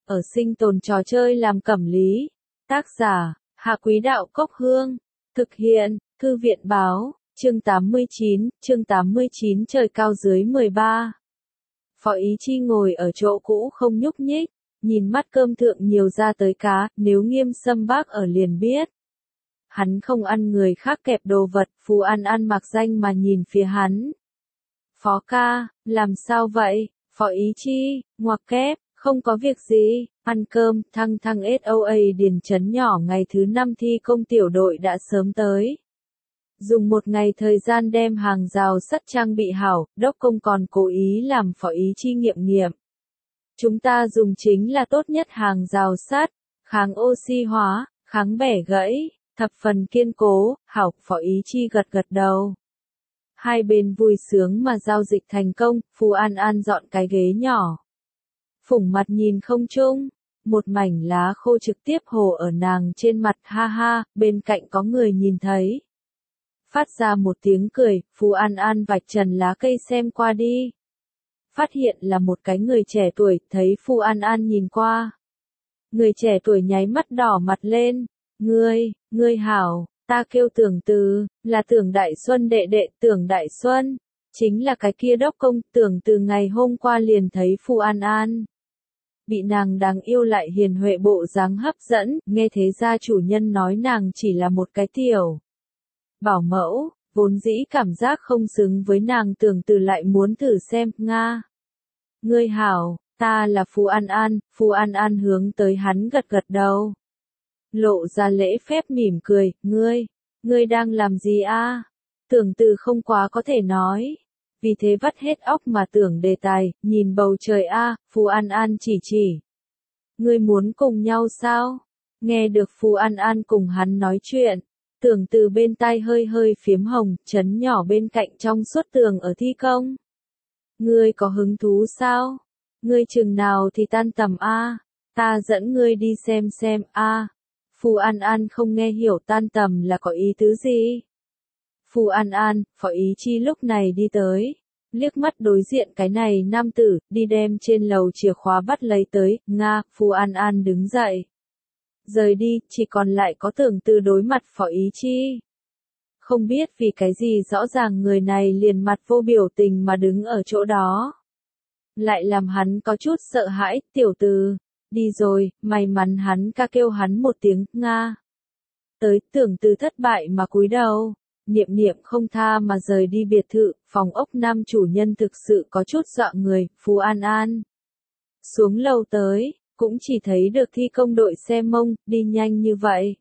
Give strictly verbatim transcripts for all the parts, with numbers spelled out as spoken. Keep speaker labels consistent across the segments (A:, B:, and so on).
A: ở sinh tồn trò chơi làm cẩm lý. Tác giả, Hạ Quý Đạo Cốc Hương. Thực hiện, Thư viện Báo, chương tám mươi chín, chương tám mươi chín trời cao dưới mười ba. Phó Ý Chi ngồi ở chỗ cũ không nhúc nhích, nhìn mắt cơm thượng nhiều ra tới cá, nếu Nghiêm Sâm bác ở liền biết. Hắn không ăn người khác kẹp đồ vật, Phù An An mặc danh mà nhìn phía hắn. Phó ca, làm sao vậy? Phó Ý Chi, ngoặc kép, không có việc gì, ăn cơm, thăng thăng ét o a điền trấn nhỏ ngày thứ năm thi công tiểu đội đã sớm tới. Dùng một ngày thời gian đem hàng rào sắt trang bị hảo, đốc công còn cố ý làm Phó Ý Chi nghiệm nghiệm. Chúng ta dùng chính là tốt nhất hàng rào sắt, kháng oxy hóa, kháng bẻ gãy, thập phần kiên cố, hảo, Phó Ý Chi gật gật đầu. Hai bên vui sướng mà giao dịch thành công, Phù An An dọn cái ghế nhỏ. Phủng mặt nhìn không trung, một mảnh lá khô trực tiếp hồ ở nàng trên mặt, ha ha, bên cạnh có người nhìn thấy. Phát ra một tiếng cười, Phù An An vạch trần lá cây xem qua đi. Phát hiện là một cái người trẻ tuổi, thấy Phù An An nhìn qua. Người trẻ tuổi nháy mắt đỏ mặt lên, ngươi, ngươi hảo, ta kêu Tưởng Từ, là Tưởng Đại Xuân đệ đệ, Tưởng Đại Xuân, chính là cái kia đốc công, Tưởng Từ ngày hôm qua liền thấy Phù An An. Bị nàng đáng yêu lại hiền huệ bộ dáng hấp dẫn, nghe thế gia chủ nhân nói nàng chỉ là một cái tiểu bảo mẫu, vốn dĩ cảm giác không xứng với nàng, Tưởng Từ lại muốn thử xem, nga. Ngươi hảo, ta là Phù An An, Phù An An hướng tới hắn gật gật đầu. Lộ ra lễ phép mỉm cười, ngươi, ngươi đang làm gì a? Tưởng Từ không quá có thể nói. Vì thế vắt hết óc mà tưởng đề tài, nhìn bầu trời a, Phù An An chỉ chỉ. Ngươi muốn cùng nhau sao? Nghe được Phù An An cùng hắn nói chuyện, Tưởng Từ bên tai hơi hơi phiếm hồng, chấn nhỏ bên cạnh trong suốt tường ở thi công. Ngươi có hứng thú sao? Ngươi chừng nào thì tan tầm a, ta dẫn ngươi đi xem xem a. Phù An An không nghe hiểu tan tầm là có ý tứ gì. Phù An An, Phó Ý Chi lúc này đi tới, liếc mắt đối diện cái này nam tử, đi đem trên lầu chìa khóa bắt lấy tới, nga, Phù An An đứng dậy. Rời đi, chỉ còn lại có Tưởng Từ đối mặt Phó Ý Chi. Không biết vì cái gì rõ ràng người này liền mặt vô biểu tình mà đứng ở chỗ đó. Lại làm hắn có chút sợ hãi, tiểu Từ, đi rồi, may mắn hắn ca kêu hắn một tiếng, nga. Tới, Tưởng Từ thất bại mà cúi đầu. Niệm niệm không tha mà rời đi biệt thự, phòng ốc nam chủ nhân thực sự có chút dọa người, Phù An An. Xuống lầu tới, cũng chỉ thấy được thi công đội xe mông, đi nhanh như vậy.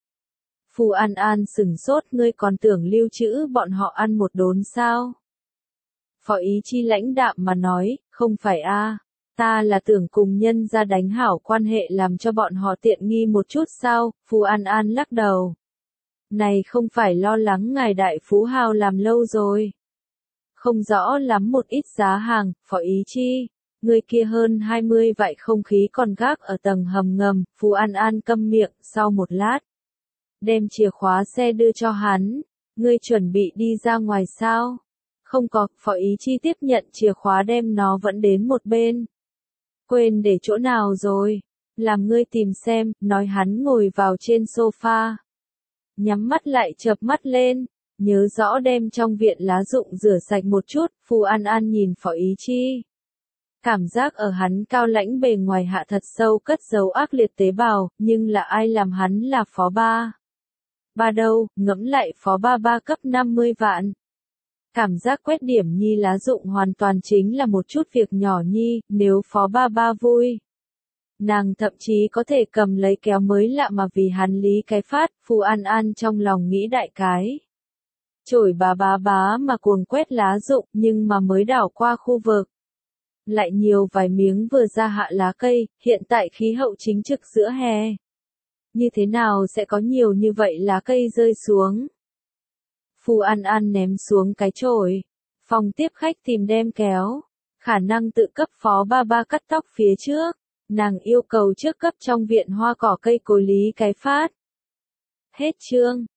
A: Phù An An sửng sốt, ngươi còn tưởng lưu trữ bọn họ ăn một đốn sao? Phó Ý Chi lãnh đạm mà nói, không phải a, ta là tưởng cùng nhân ra đánh hảo quan hệ làm cho bọn họ tiện nghi một chút sao, Phù An An lắc đầu. Này không phải lo lắng ngài đại phú hào làm lâu rồi. Không rõ lắm một ít giá hàng, Phó Ý Chi. Người kia hơn hai mươi vại không khí còn gác ở tầng hầm ngầm, Phù An An câm miệng, sau một lát. Đem chìa khóa xe đưa cho hắn. Ngươi chuẩn bị đi ra ngoài sao? Không có, Phó Ý Chi tiếp nhận chìa khóa đem nó vẫn đến một bên. Quên để chỗ nào rồi? Làm ngươi tìm xem, nói hắn ngồi vào trên sofa. Nhắm mắt lại chợp mắt lên, nhớ rõ đem trong viện lá rụng rửa sạch một chút, Phù An An nhìn Phó Ý Chi. Cảm giác ở hắn cao lãnh bề ngoài hạ thật sâu cất giấu ác liệt tế bào, nhưng là ai làm hắn là phó ba? Ba đâu, ngẫm lại phó ba ba cấp năm mươi vạn. Cảm giác quét điểm nhi lá rụng hoàn toàn chính là một chút việc nhỏ nhi, nếu phó ba ba vui. Nàng thậm chí có thể cầm lấy kéo mới lạ mà vì hắn lý cái phát, Phù An An trong lòng nghĩ đại cái. Chổi bá bá bá mà cuồng quét lá rụng, nhưng mà mới đảo qua khu vực. Lại nhiều vài miếng vừa ra hạ lá cây, hiện tại khí hậu chính trực giữa hè. Như thế nào sẽ có nhiều như vậy lá cây rơi xuống? Phù An An ném xuống cái chổi. Phòng tiếp khách tìm đem kéo. Khả năng tự cấp phó ba ba cắt tóc phía trước. Nàng yêu cầu trước cấp trong viện hoa cỏ cây cối lý cái phát. Hết chương.